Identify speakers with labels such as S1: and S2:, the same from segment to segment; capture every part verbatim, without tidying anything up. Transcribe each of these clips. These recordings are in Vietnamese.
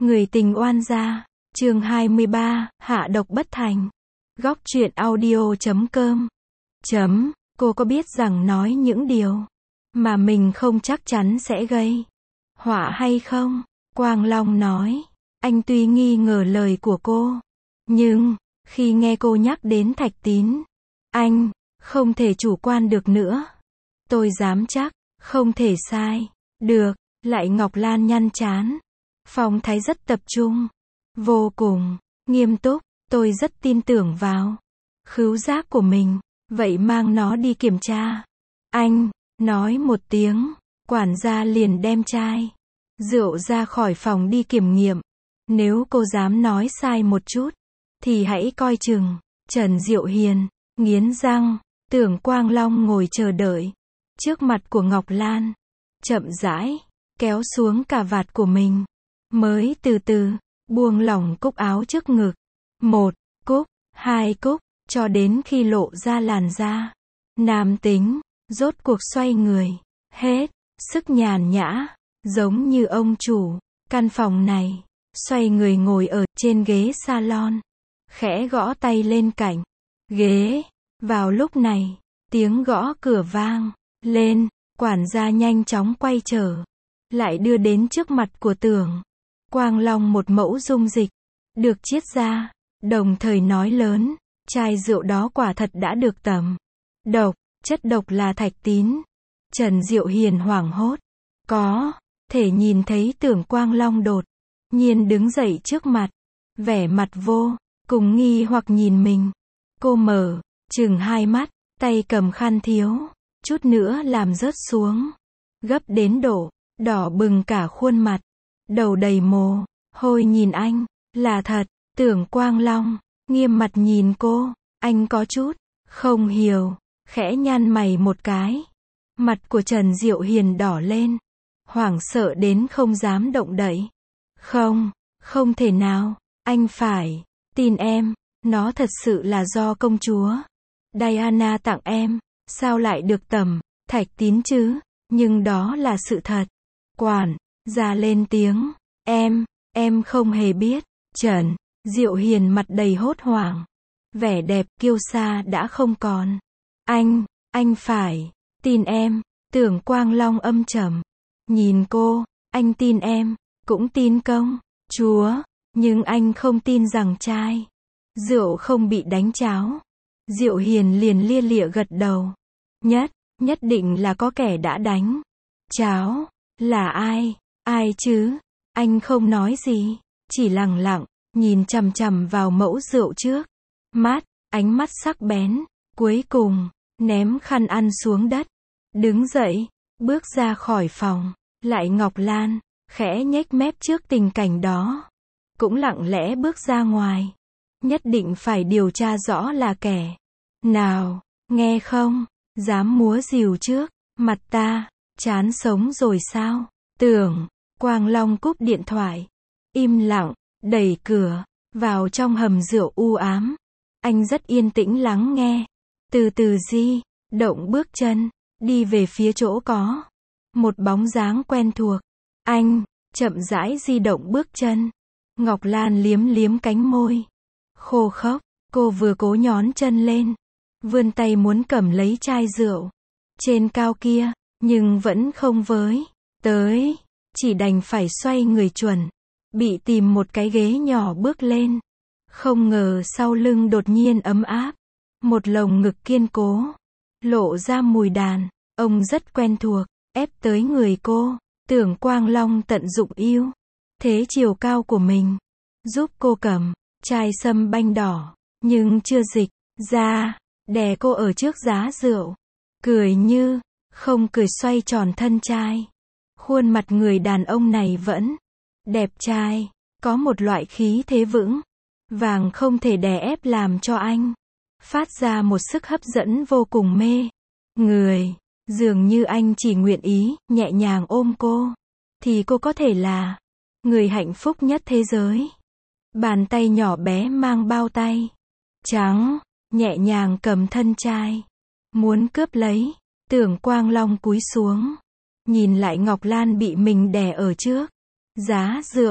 S1: Người tình oan gia, chương hai mươi ba, hạ độc bất thành. Góc truyện audio chấm com. Chấm, cô có biết rằng nói những điều mà mình không chắc chắn sẽ gây họa hay không? Quang Long nói, anh tuy nghi ngờ lời của cô, nhưng, khi nghe cô nhắc đến Thạch Tín, anh không thể chủ quan được nữa. Tôi dám chắc, không thể sai được. Lại Ngọc Lan nhăn trán. Phong thái rất tập trung, vô cùng nghiêm túc. Tôi rất tin tưởng vào khứu giác của mình, vậy mang nó đi kiểm tra. Anh nói một tiếng, quản gia liền đem chai rượu ra khỏi phòng đi kiểm nghiệm. Nếu cô dám nói sai một chút, thì hãy coi chừng. Trần Diệu Hiền nghiến răng. Tưởng Quang Long ngồi chờ đợi trước mặt của Ngọc Lan, chậm rãi kéo xuống cà vạt của mình, mới từ từ buông lỏng cúc áo trước ngực. Một cúc, hai cúc, cho đến khi lộ ra làn da nam tính, rốt cuộc xoay người, hết sức nhàn nhã, giống như ông chủ căn phòng này. Xoay người ngồi ở trên ghế salon, khẽ gõ tay lên cạnh ghế. Vào lúc này, tiếng gõ cửa vang lên, quản gia nhanh chóng quay trở lại đưa đến trước mặt của Tưởng Quang Long một mẫu dung dịch được chiết ra, đồng thời nói lớn, chai rượu đó quả thật đã được tẩm độc, chất độc là Thạch Tín. Trần Diệu Hiền hoảng hốt, có thể nhìn thấy Tưởng Quang Long đột nhiên đứng dậy trước mặt, vẻ mặt vô cùng nghi hoặc nhìn mình. Cô mở chừng hai mắt, tay cầm khăn thiếu chút nữa làm rớt xuống, gấp đến độ đỏ bừng cả khuôn mặt, đầu đầy mồ hôi nhìn anh. Là thật. Tưởng Quang Long nghiêm mặt nhìn cô, anh có chút không hiểu, khẽ nhăn mày một cái. Mặt của Trần Diệu Hiền đỏ lên, hoảng sợ đến không dám động đậy. Không, không thể nào, anh phải tin em, nó thật sự là do công chúa Diana tặng em, sao lại được tẩm Thạch Tín chứ? Nhưng đó là sự thật. Quản gia lên tiếng, em, em không hề biết. Trần Diệu Hiền mặt đầy hốt hoảng, vẻ đẹp kiêu sa đã không còn. Anh, anh phải tin em. Tưởng Quang Long âm trầm nhìn cô, anh tin em, cũng tin công chúa, nhưng anh không tin rằng chai rượu không bị đánh cháo. Diệu Hiền liền lia lịa gật đầu. Nhất, nhất định là có kẻ đã đánh cháo. Là ai? Ai chứ? Anh không nói gì, chỉ lặng lặng nhìn chằm chằm vào mẫu rượu trước mắt, ánh mắt sắc bén. Cuối cùng ném khăn ăn xuống đất, đứng dậy, bước ra khỏi phòng. Lại Ngọc Lan khẽ nhếch mép trước tình cảnh đó, cũng lặng lẽ bước ra ngoài. Nhất định phải điều tra rõ là kẻ nào, nghe không? Dám múa rìu trước mặt ta, chán sống rồi sao? Tưởng Quang Long cúp điện thoại, im lặng đẩy cửa vào trong hầm rượu u ám. Anh rất yên tĩnh lắng nghe, từ từ di động bước chân đi về phía chỗ có một bóng dáng quen thuộc. Anh chậm rãi di động bước chân. Ngọc Lan liếm liếm cánh môi khô khốc, cô vừa cố nhón chân lên, vươn tay muốn cầm lấy chai rượu trên cao kia, nhưng vẫn không với tới, chỉ đành phải xoay người chuẩn bị tìm một cái ghế nhỏ bước lên. Không ngờ sau lưng đột nhiên ấm áp, một lồng ngực kiên cố lộ ra mùi đàn ông rất quen thuộc ép tới người cô. Tưởng Quang Long tận dụng ưu thế chiều cao của mình, giúp cô cầm chai sâm banh đỏ, nhưng chưa dịch ra, đè cô ở trước giá rượu, cười như không cười xoay tròn thân chai. Khuôn mặt người đàn ông này vẫn đẹp trai, có một loại khí thế vững vàng không thể đè ép, làm cho anh phát ra một sức hấp dẫn vô cùng mê người. Dường như anh chỉ nguyện ý nhẹ nhàng ôm cô, thì cô có thể là người hạnh phúc nhất thế giới. Bàn tay nhỏ bé mang bao tay trắng, nhẹ nhàng cầm thân chai, muốn cướp lấy. Tưởng Quang Long cúi xuống, nhìn lại Ngọc Lan bị mình đè ở trước giá rượu,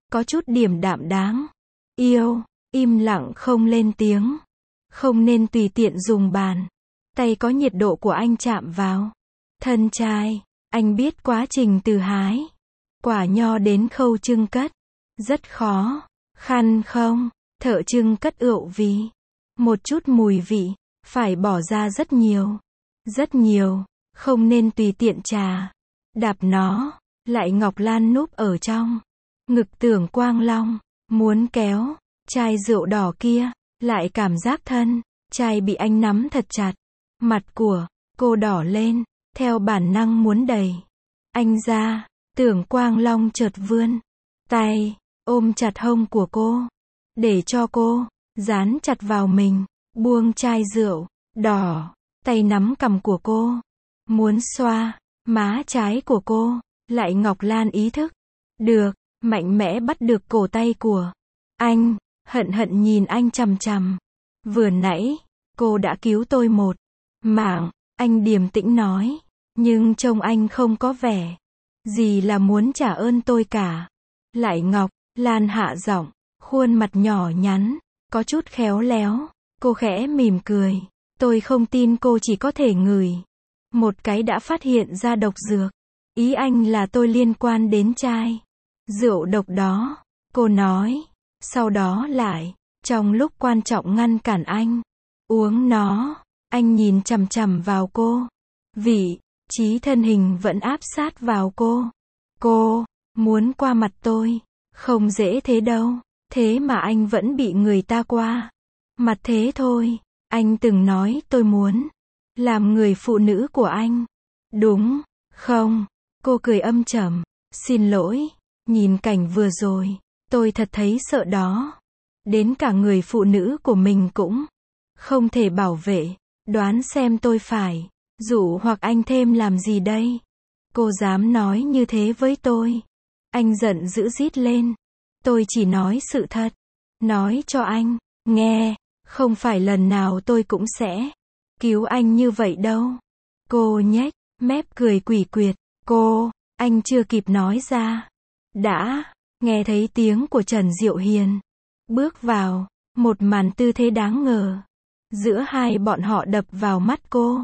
S1: có chút điểm đạm đáng. Yêu, im lặng không lên tiếng. Không nên tùy tiện dùng bàn tay có nhiệt độ của anh chạm vào thân trai. Anh biết quá trình từ hái quả nho đến khâu trưng cất rất khó khăn không? Thợ trưng cất ựu vì một chút mùi vị, phải bỏ ra rất nhiều, rất nhiều, không nên tùy tiện trà đạp nó. Lại Ngọc Lan núp ở trong ngực Tưởng Quang Long, muốn kéo chai rượu đỏ kia, lại cảm giác thân chai bị anh nắm thật chặt. Mặt của cô đỏ lên, theo bản năng muốn đẩy anh ra. Tưởng Quang Long chợt vươn tay, ôm chặt hông của cô, để cho cô dán chặt vào mình, buông chai rượu đỏ, tay nắm cằm của cô, muốn xoa má trái của cô. Lại Ngọc Lan ý thức được, mạnh mẽ bắt được cổ tay của anh, hận hận nhìn anh chằm chằm. Vừa nãy, cô đã cứu tôi một mạng, anh điềm tĩnh nói, nhưng trông anh không có vẻ gì là muốn trả ơn tôi cả. Lại Ngọc Lan hạ giọng, khuôn mặt nhỏ nhắn, có chút khéo léo, cô khẽ mỉm cười. Tôi không tin cô chỉ có thể ngửi một cái đã phát hiện ra độc dược. Ý anh là tôi liên quan đến chai rượu độc đó, cô nói. Sau đó lại, trong lúc quan trọng ngăn cản anh uống nó, anh nhìn chằm chằm vào cô. Vị trí thân hình vẫn áp sát vào cô. Cô muốn qua mặt tôi, không dễ thế đâu. Thế mà anh vẫn bị người ta qua mặt thế thôi. Anh từng nói tôi muốn làm người phụ nữ của anh, đúng không? Cô cười âm trầm. Xin lỗi, nhìn cảnh vừa rồi, tôi thật thấy sợ đó. Đến cả người phụ nữ của mình cũng không thể bảo vệ. Đoán xem tôi phải dụ hoặc anh thêm làm gì đây? Cô dám nói như thế với tôi? Anh giận dữ rít lên. Tôi chỉ nói sự thật. Nói cho anh nghe, không phải lần nào tôi cũng sẽ cứu anh như vậy đâu. Cô nhếch mép cười quỷ quyệt. Cô, anh chưa kịp nói ra, đã nghe thấy tiếng của Trần Diệu Hiền bước vào. Một màn tư thế đáng ngờ giữa hai bọn họ đập vào mắt cô.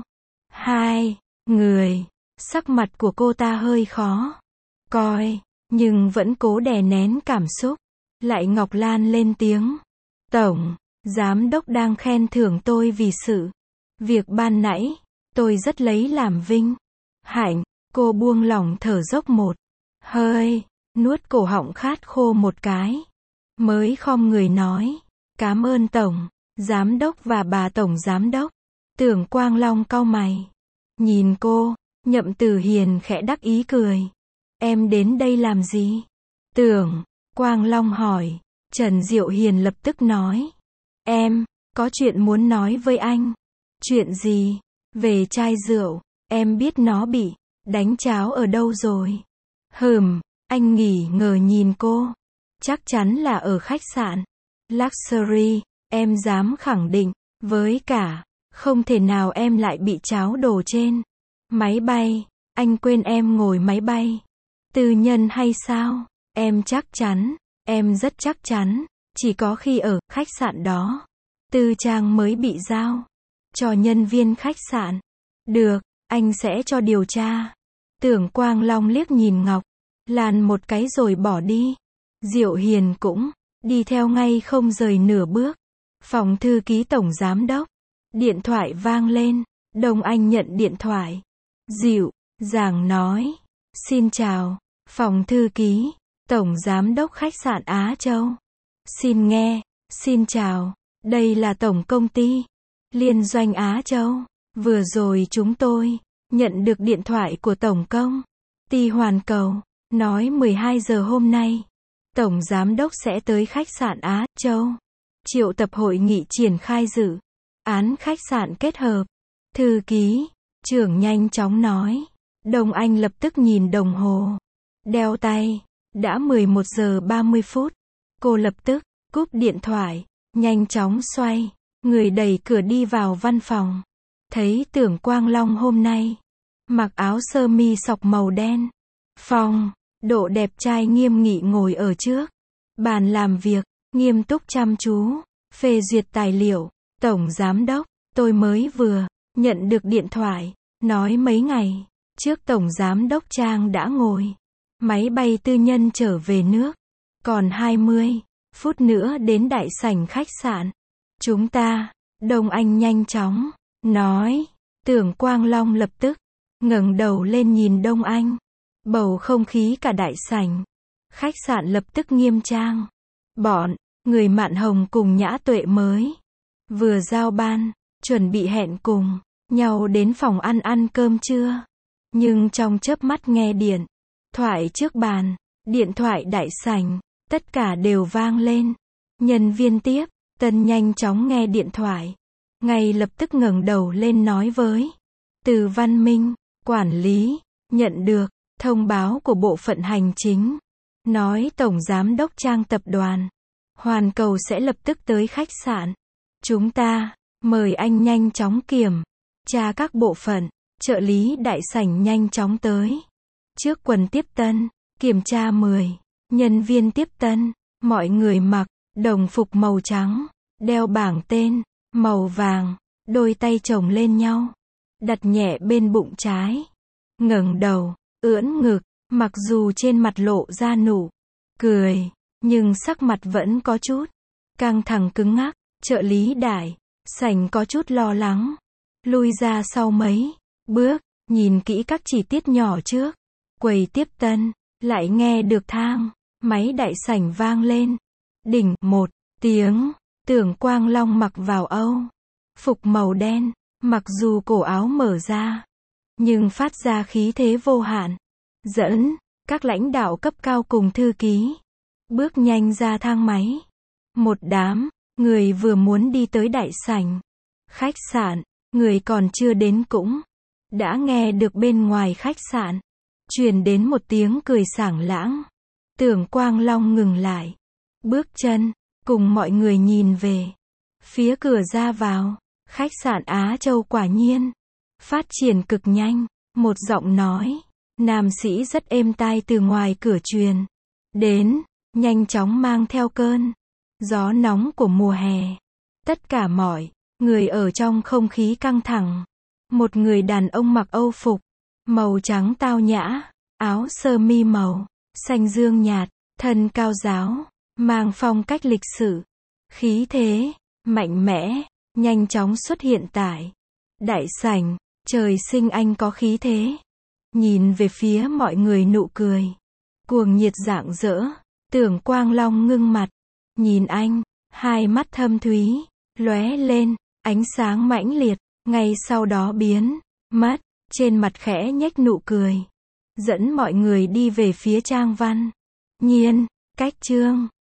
S1: Hai người, sắc mặt của cô ta hơi khó coi, nhưng vẫn cố đè nén cảm xúc. Lại Ngọc Lan lên tiếng. Tổng Giám đốc đang khen thưởng tôi vì sự việc ban nãy. Tôi rất lấy làm vinh hạnh. Cô buông lỏng thở dốc một hơi, nuốt cổ họng khát khô một cái, mới khom người nói. Cảm ơn Tổng Giám đốc và bà Tổng Giám đốc. Tưởng Quang Long cau mày nhìn cô. Nhậm Tử Hiền khẽ đắc ý cười. Em đến đây làm gì? Tưởng Quang Long hỏi. Trần Diệu Hiền lập tức nói. Em có chuyện muốn nói với anh. Chuyện gì? Về chai rượu. Em biết nó bị đánh cháo ở đâu rồi? Hừm. Anh nghỉ ngờ nhìn cô. Chắc chắn là ở khách sạn Luxury. Em dám khẳng định. Với cả, không thể nào em lại bị cháo đổ trên máy bay. Anh quên em ngồi máy bay tư nhân hay sao? Em chắc chắn. Em rất chắc chắn. Chỉ có khi ở khách sạn đó, tư trang mới bị giao cho nhân viên khách sạn. Được, anh sẽ cho điều tra. Tưởng Quang Long liếc nhìn Ngọc Lan một cái rồi bỏ đi. Diệu Hiền cũng đi theo ngay không rời nửa bước. Phòng thư ký Tổng Giám đốc. Điện thoại vang lên. Đông Anh nhận điện thoại. Dịu dàng nói. Xin chào, phòng thư ký Tổng Giám đốc khách sạn Á Châu. Xin nghe. Xin chào, đây là Tổng Công ty Liên doanh Á Châu. Vừa rồi chúng tôi nhận được điện thoại của Tổng Công ty Hoàn Cầu, nói mười hai giờ hôm nay, Tổng Giám đốc sẽ tới khách sạn Á Châu, triệu tập hội nghị triển khai dự án khách sạn kết hợp. Thư ký trưởng nhanh chóng nói. Đông Anh lập tức nhìn đồng hồ đeo tay. Đã mười một giờ ba mươi phút. Cô lập tức cúp điện thoại, nhanh chóng xoay người đẩy cửa đi vào văn phòng. Thấy Tưởng Quang Long hôm nay mặc áo sơ mi sọc màu đen, phong độ đẹp trai nghiêm nghị ngồi ở trước Bàn làm việc, nghiêm túc chăm chú, phê duyệt tài liệu. Tổng giám đốc, tôi mới vừa nhận được điện thoại, nói mấy ngày trước Tổng giám đốc Trang đã ngồi máy bay tư nhân trở về nước. Còn hai mươi phút nữa đến đại sảnh khách sạn. Chúng ta, Đông Anh nhanh chóng nói. Tưởng Quang Long lập tức ngẩng đầu lên nhìn Đông Anh. Bầu không khí cả đại sảnh khách sạn lập tức nghiêm trang. Bọn người Mạn Hồng cùng Nhã Tuệ mới vừa giao ban, chuẩn bị hẹn cùng nhau đến phòng ăn ăn cơm trưa. Nhưng trong chớp mắt nghe điện thoại trước bàn, điện thoại đại sảnh, tất cả đều vang lên. Nhân viên tiếp tân nhanh chóng nghe điện thoại, ngay lập tức ngẩng đầu lên nói với Từ Văn Minh, quản lý, nhận được thông báo của bộ phận hành chính, nói Tổng giám đốc Trang tập đoàn Hoàn Cầu sẽ lập tức tới khách sạn. Chúng ta mời anh nhanh chóng kiểm tra các bộ phận, trợ lý đại sảnh nhanh chóng tới. Trước quần tiếp tân, kiểm tra mười nhân viên tiếp tân, mọi người mặc đồng phục màu trắng, đeo bảng tên màu vàng, đôi tay chồng lên nhau, đặt nhẹ bên bụng trái, ngẩng đầu, ưỡn ngực, mặc dù trên mặt lộ ra nụ cười, nhưng sắc mặt vẫn có chút căng thẳng cứng ngắc. Trợ lý đại sảnh có chút lo lắng, lui ra sau mấy bước, nhìn kỹ các chi tiết nhỏ trước quầy tiếp tân, lại nghe được thang máy đại sảnh vang lên. Đỉnh một tiếng, Tưởng Quang Long mặc vào Âu phục màu đen, mặc dù cổ áo mở ra, nhưng phát ra khí thế vô hạn, dẫn các lãnh đạo cấp cao cùng thư ký bước nhanh ra thang máy. Một đám người vừa muốn đi tới đại sảnh khách sạn, người còn chưa đến cũng đã nghe được bên ngoài khách sạn truyền đến một tiếng cười sảng lãng. Tưởng Quang Long ngừng lại bước chân, cùng mọi người nhìn về phía cửa ra vào. Khách sạn Á Châu quả nhiên phát triển cực nhanh. Một giọng nói nam sĩ rất êm tai từ ngoài cửa truyền đến, nhanh chóng mang theo cơn gió nóng của mùa hè. Tất cả mọi người ở trong không khí căng thẳng. Một người đàn ông mặc Âu phục màu trắng tao nhã, áo sơ mi màu xanh dương nhạt, thân cao ráo, mang phong cách lịch sự, khí thế mạnh mẽ, nhanh chóng xuất hiện tại đại sảnh. Trời sinh anh có khí thế. Nhìn về phía mọi người nụ cười cuồng nhiệt rạng rỡ. Tưởng Quang Long ngưng mặt, nhìn anh, hai mắt thâm thúy lóe lên ánh sáng mãnh liệt, ngay sau đó biến mất, trên mặt khẽ nhếch nụ cười, dẫn mọi người đi về phía Trang Văn Nhiên. Cách chương